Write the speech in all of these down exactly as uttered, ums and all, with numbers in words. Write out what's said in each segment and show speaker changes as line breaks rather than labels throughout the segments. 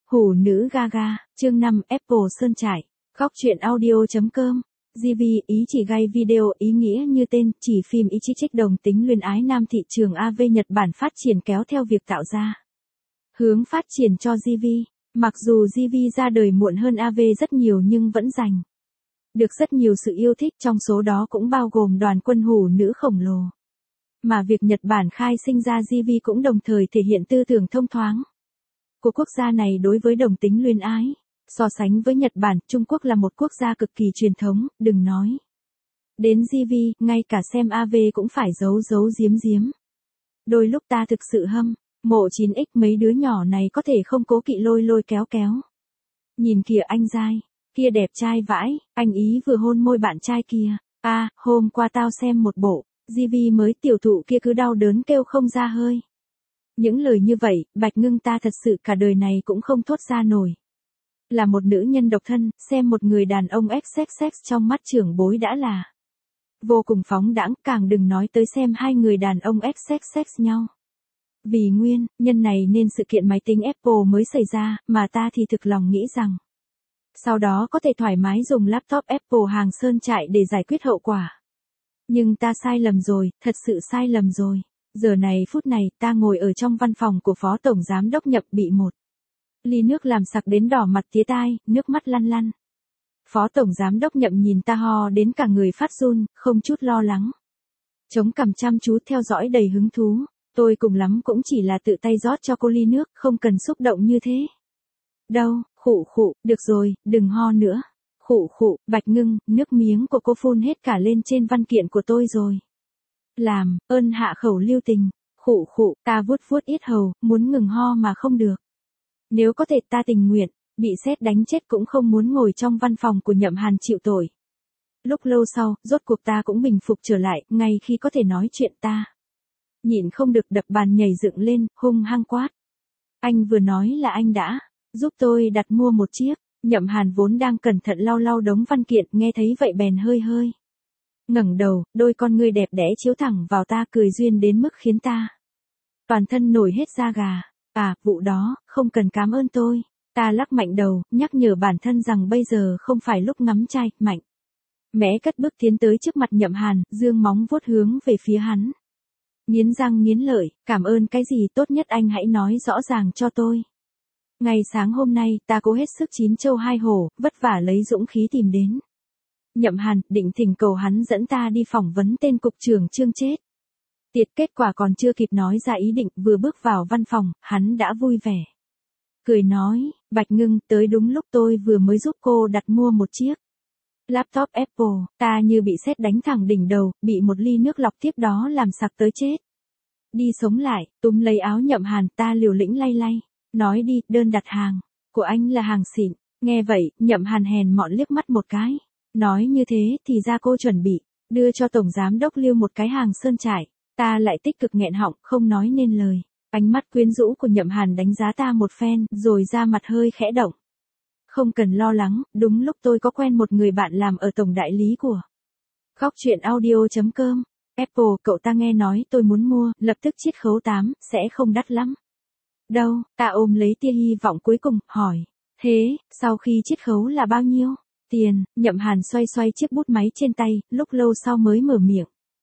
Hủ nữ Gaga, chương năm Apple Sơn Trại, góc truyện audio.com. giê vê, ý chỉ gay video ý nghĩa như tên, chỉ phim ý chỉ trích đồng tính luyến ái nam thị trường a vê Nhật Bản phát triển kéo theo việc tạo ra hướng phát triển cho giê vê. Mặc dù giê vê ra đời muộn hơn a vê rất nhiều nhưng vẫn giành được rất nhiều sự yêu thích, trong số đó cũng bao gồm đoàn quân hủ nữ khổng lồ. Mà việc Nhật Bản khai sinh ra giê vê cũng đồng thời thể hiện tư tưởng thông thoáng của quốc gia này đối với đồng tính luyến ái. So sánh với Nhật Bản, Trung Quốc là một quốc gia cực kỳ truyền thống, đừng nói đến giê vê, ngay cả xem a vê cũng phải giấu giấu giếm giếm. Đôi lúc ta thực sự hâm mộ chín x mấy đứa nhỏ này có thể không cố kỵ lôi lôi kéo kéo. Nhìn kìa anh giai, kia đẹp trai vãi, anh ý vừa hôn môi bạn trai kia. A, à, hôm qua tao xem một bộ giê vê mới tiểu thụ kia cứ đau đớn kêu không ra hơi. Những lời như vậy, Bạch Ngưng ta thật sự cả đời này cũng không thốt ra nổi. Là một nữ nhân độc thân, xem một người đàn ông ích xích xích trong mắt trưởng bối đã là vô cùng phóng đãng, càng đừng nói tới xem hai người đàn ông ích xích xích nhau. Vì nguyên nhân này nên sự kiện máy tính Apple mới xảy ra, mà ta thì thực lòng nghĩ rằng sau đó có thể thoải mái dùng laptop Apple hàng Sơn Trại để giải quyết hậu quả. Nhưng ta sai lầm rồi, thật sự sai lầm rồi. Giờ này phút này, ta ngồi ở trong văn phòng của Phó Tổng Giám đốc Nhậm, bị một ly nước làm sặc đến đỏ mặt tía tai, nước mắt lăn lăn. Phó Tổng Giám đốc Nhậm nhìn ta ho đến cả người phát run, không chút lo lắng. Chống cằm chăm chú theo dõi đầy hứng thú. Tôi cùng lắm cũng chỉ là tự tay rót cho cô ly nước, không cần xúc động như thế. Đâu, khụ khụ, được rồi, đừng ho nữa. Khụ khụ, Bạch Ngưng, nước miếng của cô phun hết cả lên trên văn kiện của tôi rồi. Làm ơn hạ khẩu lưu tình. Khụ khụ, ta vuốt vuốt yết hầu, muốn ngừng ho mà không được. Nếu có thể ta tình nguyện, bị sét đánh chết cũng không muốn ngồi trong văn phòng của Nhậm Hàn chịu tội. Lúc lâu sau, rốt cuộc ta cũng bình phục trở lại, ngay khi có thể nói chuyện ta nhịn không được đập bàn nhảy dựng lên, hung hăng quát. Anh vừa nói là anh đã giúp tôi đặt mua một chiếc. Nhậm Hàn vốn đang cẩn thận lau lau đống văn kiện, nghe thấy vậy bèn hơi hơi ngẩng đầu, đôi con ngươi đẹp đẽ chiếu thẳng vào ta, cười duyên đến mức khiến ta toàn thân nổi hết da gà. À, vụ đó, không cần cảm ơn tôi. Ta lắc mạnh đầu, nhắc nhở bản thân rằng bây giờ không phải lúc ngắm trai, mạnh mẽ cất bước tiến tới trước mặt Nhậm Hàn, dương móng vuốt hướng về phía hắn. Nghiến răng nghiến lợi, cảm ơn cái gì, tốt nhất anh hãy nói rõ ràng cho tôi. Ngày sáng hôm nay, ta cố hết sức chín châu hai hổ, vất vả lấy dũng khí tìm đến Nhậm Hàn, định thỉnh cầu hắn dẫn ta đi phỏng vấn tên cục trưởng Trương chết tiệt. Kết quả còn chưa kịp nói ra ý định, vừa bước vào văn phòng, hắn đã vui vẻ cười nói, Bạch Ngưng, tới đúng lúc, tôi vừa mới giúp cô đặt mua một chiếc laptop Apple. Ta như bị sét đánh thẳng đỉnh đầu, bị một ly nước lọc tiếp đó làm sặc tới chết. Đi sống lại, túm lấy áo Nhậm Hàn, ta liều lĩnh lay lay. Nói đi, đơn đặt hàng của anh là hàng xịn. Nghe vậy, Nhậm Hàn hèn mọn liếc mắt một cái. Nói như thế thì ra cô chuẩn bị đưa cho Tổng Giám đốc Lưu một cái hàng Sơn Trại. Ta lại tích cực nghẹn họng, không nói nên lời. Ánh mắt quyến rũ của Nhậm Hàn đánh giá ta một phen, rồi ra mặt hơi khẽ động. Không cần lo lắng, đúng lúc tôi có quen một người bạn làm ở tổng đại lý của góc truyện audio.com. Apple, cậu ta nghe nói tôi muốn mua, lập tức chiết khấu tám, sẽ không đắt lắm. Đâu, ta ôm lấy tia hy vọng cuối cùng, hỏi. Thế, sau khi chiết khấu là bao nhiêu? Tiền, Nhậm Hàn xoay xoay chiếc bút máy trên tay, lúc lâu sau mới mở miệng.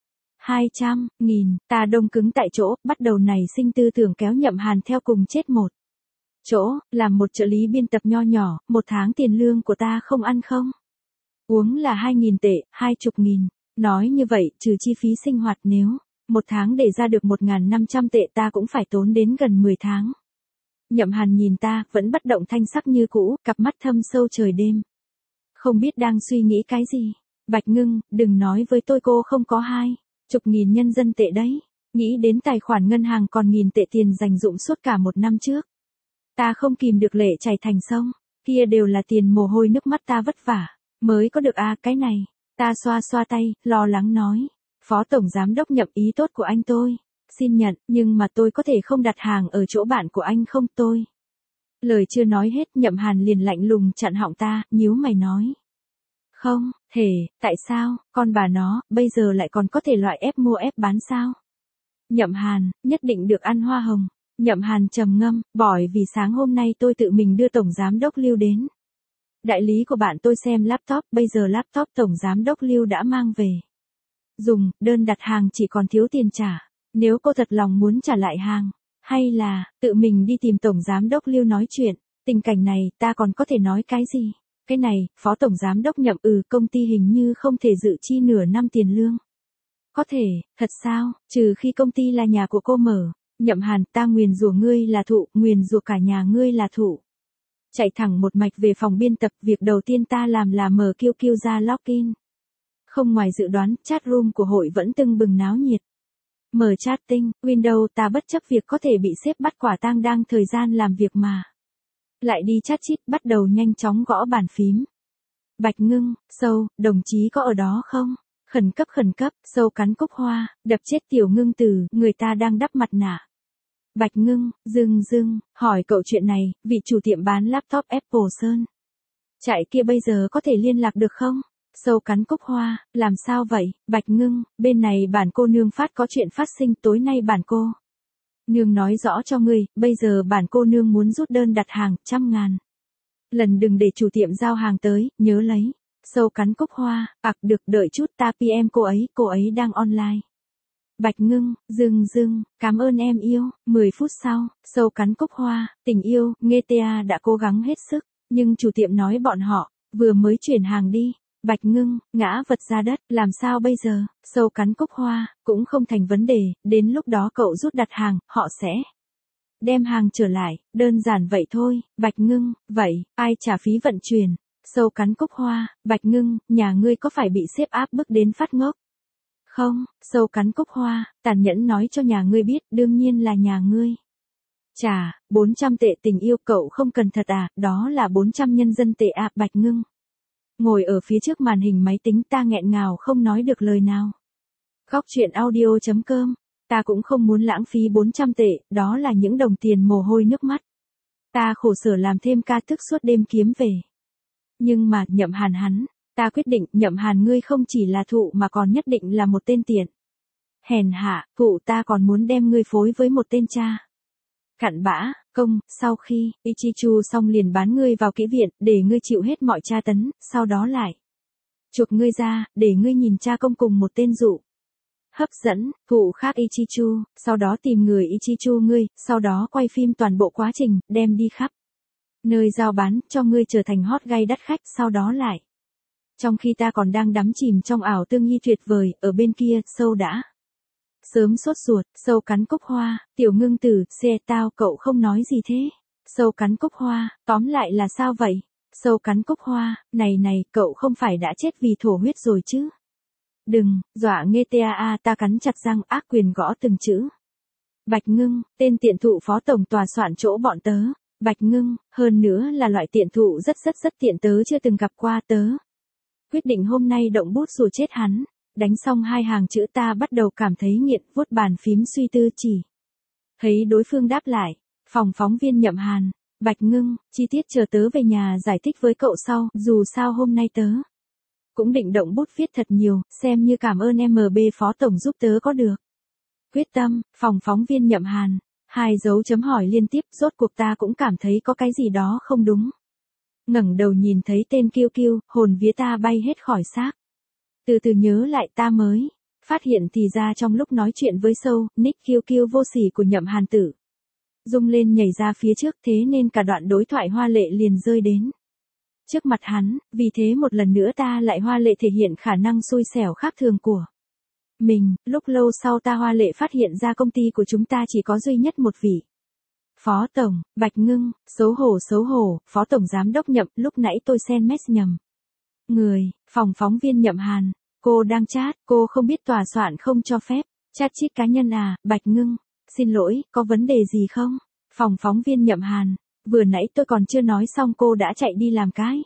Hai trăm nghìn, ta đông cứng tại chỗ, bắt đầu nảy sinh tư tưởng kéo Nhậm Hàn theo cùng chết một chỗ, làm một trợ lý biên tập nho nhỏ, một tháng tiền lương của ta không ăn không uống là hai nghìn tệ, hai chục nghìn. Nói như vậy, trừ chi phí sinh hoạt, nếu một tháng để ra được một nghìn năm trăm tệ ta cũng phải tốn đến gần mười tháng. Nhậm Hàn nhìn ta, vẫn bất động thanh sắc như cũ, cặp mắt thâm sâu trời đêm. Không biết đang suy nghĩ cái gì. Bạch Ngưng, đừng nói với tôi cô không có hai chục nghìn nhân dân tệ đấy. Nghĩ đến tài khoản ngân hàng còn nghìn tệ tiền dành dụm suốt cả một năm trước. Ta không kìm được lệ chảy thành sông. Kia đều là tiền mồ hôi nước mắt ta vất vả mới có được. À, cái này. Ta xoa xoa tay, lo lắng nói. Phó Tổng Giám đốc Nhậm, ý tốt của anh tôi xin nhận, nhưng mà tôi có thể không đặt hàng ở chỗ bạn của anh không? Tôi lời chưa nói hết, Nhậm Hàn liền lạnh lùng chặn họng ta, nhíu mày nói. Không thể, tại sao, con bà nó, bây giờ lại còn có thể loại ép mua ép bán sao? Nhậm Hàn, nhất định được ăn hoa hồng. Nhậm Hàn trầm ngâm, bởi vì sáng hôm nay tôi tự mình đưa Tổng Giám đốc Lưu đến. Đại lý của bạn tôi xem laptop, bây giờ laptop Tổng Giám đốc Lưu đã mang về. Dùng, đơn đặt hàng chỉ còn thiếu tiền trả. Nếu cô thật lòng muốn trả lại hàng, hay là, tự mình đi tìm Tổng Giám đốc Lưu nói chuyện, tình cảnh này ta còn có thể nói cái gì? Cái này, Phó Tổng Giám đốc Nhậm ừ công ty hình như không thể dự chi nửa năm tiền lương. Có thể, thật sao, trừ khi công ty là nhà của cô mở. Nhậm Hàn, ta nguyền rủa ngươi là thụ, nguyền rủa cả nhà ngươi là thụ. Chạy thẳng một mạch về phòng biên tập, việc đầu tiên ta làm là mở Q Q ra login. Không ngoài dự đoán, chat room của hội vẫn tưng bừng náo nhiệt. Mở chatting, Windows ta bất chấp việc có thể bị sếp bắt quả tang đang thời gian làm việc mà. Lại đi chat chít, bắt đầu nhanh chóng gõ bàn phím. Bạch Ngưng, Sâu, đồng chí có ở đó không? Khẩn cấp khẩn cấp, Sâu cắn cúc hoa, đập chết Tiểu Ngưng Tử, người ta đang đắp mặt nạ. Bạch Ngưng, dưng dưng, hỏi cậu chuyện này, vị chủ tiệm bán laptop Apple Sơn. Chạy kia bây giờ có thể liên lạc được không? Sâu cắn cúc hoa, làm sao vậy? Bạch Ngưng, bên này bản cô nương phát có chuyện phát sinh tối nay bản cô. Nương nói rõ cho ngươi, bây giờ bản cô nương muốn rút đơn đặt hàng, trăm ngàn. Lần đừng để chủ tiệm giao hàng tới, nhớ lấy. Sâu cắn cúc hoa, ặc được đợi chút ta pê em cô ấy, cô ấy đang online. Bạch Ngưng, dưng dưng, cảm ơn em yêu, mười phút sau, Sâu cắn cúc hoa, tình yêu, nghe ta đã cố gắng hết sức, nhưng chủ tiệm nói bọn họ, vừa mới chuyển hàng đi. Bạch Ngưng, ngã vật ra đất, làm sao bây giờ? Sâu cắn cúc hoa, cũng không thành vấn đề, đến lúc đó cậu rút đặt hàng, họ sẽ đem hàng trở lại, đơn giản vậy thôi. Bạch Ngưng, vậy, ai trả phí vận chuyển? Sâu cắn cúc hoa, Bạch Ngưng, nhà ngươi có phải bị sếp áp bức đến phát ngốc? Không, Sâu cắn cúc hoa, tàn nhẫn nói cho nhà ngươi biết, đương nhiên là nhà ngươi. Chà, bốn trăm tệ tình yêu cậu không cần thật à, đó là bốn trăm nhân dân tệ à, Bạch Ngưng. Ngồi ở phía trước màn hình máy tính ta nghẹn ngào không nói được lời nào. Góc truyện audio chấm com, ta cũng không muốn lãng phí bốn trăm tệ, đó là những đồng tiền mồ hôi nước mắt. Ta khổ sở làm thêm ca thức suốt đêm kiếm về. Nhưng mà, Nhậm Hàn hắn, ta quyết định, Nhậm Hàn ngươi không chỉ là thụ mà còn nhất định là một tên tiện. Hèn hạ, thụ ta còn muốn đem ngươi phối với một tên cha. Cặn bã, công, sau khi, Ichichu xong liền bán ngươi vào kỹ viện, để ngươi chịu hết mọi tra tấn, sau đó lại chuộc ngươi ra, để ngươi nhìn cha công cùng một tên dụ. Hấp dẫn, thụ khác Ichichu, sau đó tìm người Ichichu ngươi, sau đó quay phim toàn bộ quá trình, đem đi khắp nơi giao bán, cho ngươi trở thành hot gay đắt khách, sau đó lại. Trong khi ta còn đang đắm chìm trong ảo tương nhi tuyệt vời, ở bên kia, Sâu đã sớm sốt ruột. Sâu cắn cúc hoa, Tiểu Ngưng Tử, xe tao cậu không nói gì thế? Sâu cắn cúc hoa, tóm lại là sao vậy? Sâu cắn cúc hoa, này này, cậu không phải đã chết vì thổ huyết rồi chứ? Đừng, dọa nghe ta ta cắn chặt răng ác quyền gõ từng chữ. Bạch Ngưng, tên tiện thụ phó tổng tòa soạn chỗ bọn tớ. Bạch Ngưng, hơn nữa là loại tiện thụ rất rất rất tiện tớ chưa từng gặp qua tớ. Quyết định hôm nay động bút rùa chết hắn. Đánh xong hai hàng chữ ta bắt đầu cảm thấy nghiện, vuốt bàn phím suy tư chỉ. Thấy đối phương đáp lại, phòng phóng viên Nhậm Hàn, Bạch Ngưng, chi tiết chờ tớ về nhà giải thích với cậu sau, dù sao hôm nay tớ cũng định động bút viết thật nhiều, xem như cảm ơn em bê phó tổng giúp tớ có được. Quyết tâm, phòng phóng viên Nhậm Hàn, hai dấu chấm hỏi liên tiếp, rốt cuộc ta cũng cảm thấy có cái gì đó không đúng. Ngẩng đầu nhìn thấy tên Kiêu Kiêu, hồn vía ta bay hết khỏi xác. Từ từ nhớ lại ta mới phát hiện thì ra trong lúc nói chuyện với Sâu, nick Kiêu Kiêu vô sỉ của Nhậm Hàn tử rung lên nhảy ra phía trước, thế nên cả đoạn đối thoại hoa lệ liền rơi đến trước mặt hắn, vì thế một lần nữa ta lại hoa lệ thể hiện khả năng xui xẻo khác thường của mình. Lúc lâu sau ta hoa lệ phát hiện ra công ty của chúng ta chỉ có duy nhất một vị phó tổng. Bạch Ngưng, xấu hổ xấu hổ, phó tổng giám đốc Nhậm, lúc nãy tôi send mess nhầm người. Phòng phóng viên Nhậm Hàn, cô đang chat, cô không biết tòa soạn không cho phép chat chít cá nhân à? Bạch Ngưng, xin lỗi, có vấn đề gì không? Phòng phóng viên Nhậm Hàn, vừa nãy tôi còn chưa nói xong cô đã chạy đi làm cái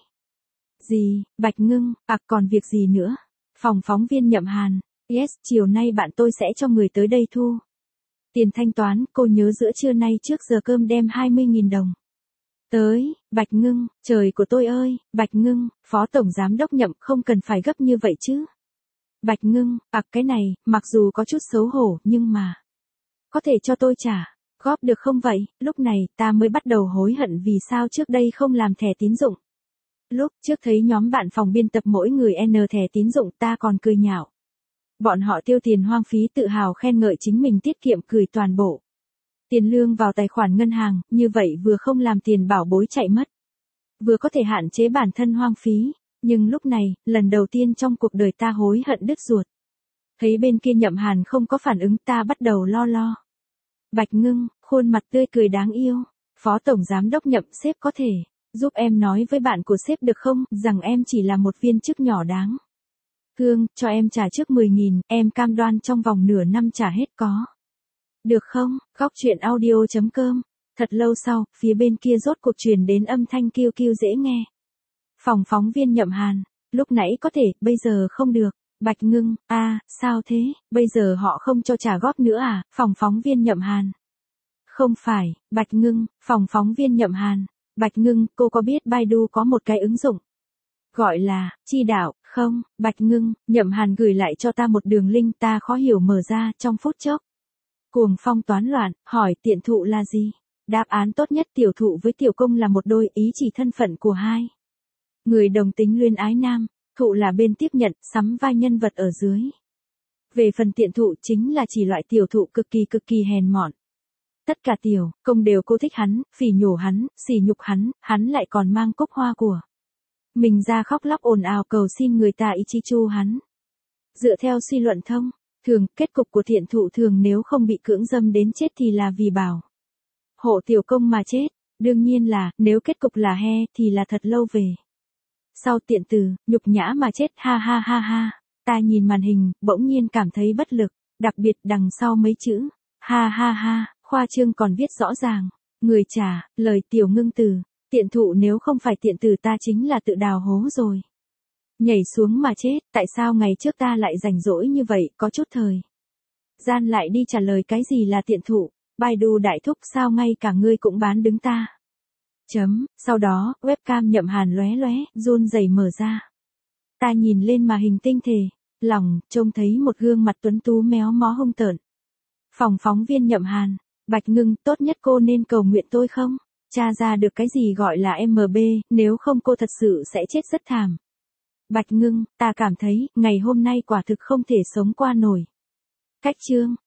gì? Bạch Ngưng, à còn việc gì nữa? Phòng phóng viên Nhậm Hàn, yes, chiều nay bạn tôi sẽ cho người tới đây thu tiền thanh toán, cô nhớ giữa trưa nay trước giờ cơm đem hai mươi nghìn đồng tới. Bạch Ngưng, trời của tôi ơi, Bạch Ngưng, phó tổng giám đốc Nhậm không cần phải gấp như vậy chứ. Bạch Ngưng, à cái này, mặc dù có chút xấu hổ, nhưng mà có thể cho tôi trả. Góp được không vậy? Lúc này, ta mới bắt đầu hối hận vì sao trước đây không làm thẻ tín dụng. Lúc trước thấy nhóm bạn phòng biên tập mỗi người N thẻ tín dụng ta còn cười nhạo. Bọn họ tiêu tiền hoang phí tự hào khen ngợi chính mình tiết kiệm cười toàn bộ. Tiền lương vào tài khoản ngân hàng, như vậy vừa không làm tiền bảo bối chạy mất. Vừa có thể hạn chế bản thân hoang phí. Nhưng lúc này, lần đầu tiên trong cuộc đời ta hối hận đứt ruột. Thấy bên kia Nhậm Hàn không có phản ứng ta bắt đầu lo lo. Bạch Ngưng, khuôn mặt tươi cười đáng yêu. Phó Tổng Giám đốc Nhậm sếp có thể giúp em nói với bạn của sếp được không, rằng em chỉ là một viên chức nhỏ đáng. Thương, cho em trả trước mười nghìn, em cam đoan trong vòng nửa năm trả hết có. Được không? Góc chuyện audio chấm com. Thật lâu sau, phía bên kia rốt cuộc truyền đến âm thanh kêu kêu dễ nghe. Phòng phóng viên Nhậm Hàn, lúc nãy có thể, bây giờ không được. Bạch Ngưng, a à, sao thế, bây giờ họ không cho trả góp nữa à, phòng phóng viên Nhậm Hàn. Không phải, Bạch Ngưng, phòng phóng viên Nhậm Hàn. Bạch Ngưng, cô có biết Baidu có một cái ứng dụng gọi là Chi Đạo, không? Bạch Ngưng, Nhậm Hàn gửi lại cho ta một đường link ta khó hiểu mở ra trong phút chốc. Cuồng phong toán loạn, hỏi tiện thụ là gì? Đáp án tốt nhất tiểu thụ với tiểu công là một đôi ý chỉ thân phận của hai người đồng tính luyến ái nam, thụ là bên tiếp nhận, sắm vai nhân vật ở dưới. Về phần tiện thụ chính là chỉ loại tiểu thụ cực kỳ cực kỳ hèn mọn. Tất cả tiểu công đều cô thích hắn, phỉ nhổ hắn, sỉ nhục hắn, hắn lại còn mang cúc hoa của mình ra khóc lóc ồn ào cầu xin người ta ý chi chu hắn. Dựa theo suy luận thông, thường kết cục của thiện thụ thường nếu không bị cưỡng dâm đến chết thì là vì bảo hộ tiểu công mà chết. Đương nhiên là, nếu kết cục là he thì là thật lâu về sau tiện từ, nhục nhã mà chết ha ha ha ha. Ta nhìn màn hình, bỗng nhiên cảm thấy bất lực, đặc biệt đằng sau mấy chữ, ha ha ha, khoa trương còn viết rõ ràng. Người trả, lời tiểu ngưng từ, tiện thụ nếu không phải tiện từ ta chính là tự đào hố rồi. Nhảy xuống mà chết, tại sao ngày trước ta lại rảnh rỗi như vậy, có chút thời gian lại đi trả lời cái gì là tiện thụ, Baidu đại thúc sao ngay cả ngươi cũng bán đứng ta. Chấm, sau đó, webcam Nhậm Hàn lóe lóe, run rẩy mở ra. Ta nhìn lên mà hình tinh thể, lòng, trông thấy một gương mặt tuấn tú méo mó hung tợn. Phòng phóng viên Nhậm Hàn, Bạch Ngưng, tốt nhất cô nên cầu nguyện tôi không? Tra ra được cái gì gọi là em bê, nếu không cô thật sự sẽ chết rất thảm. Bạch Ngưng, ta cảm thấy, ngày hôm nay quả thực không thể sống qua nổi. Cách chương.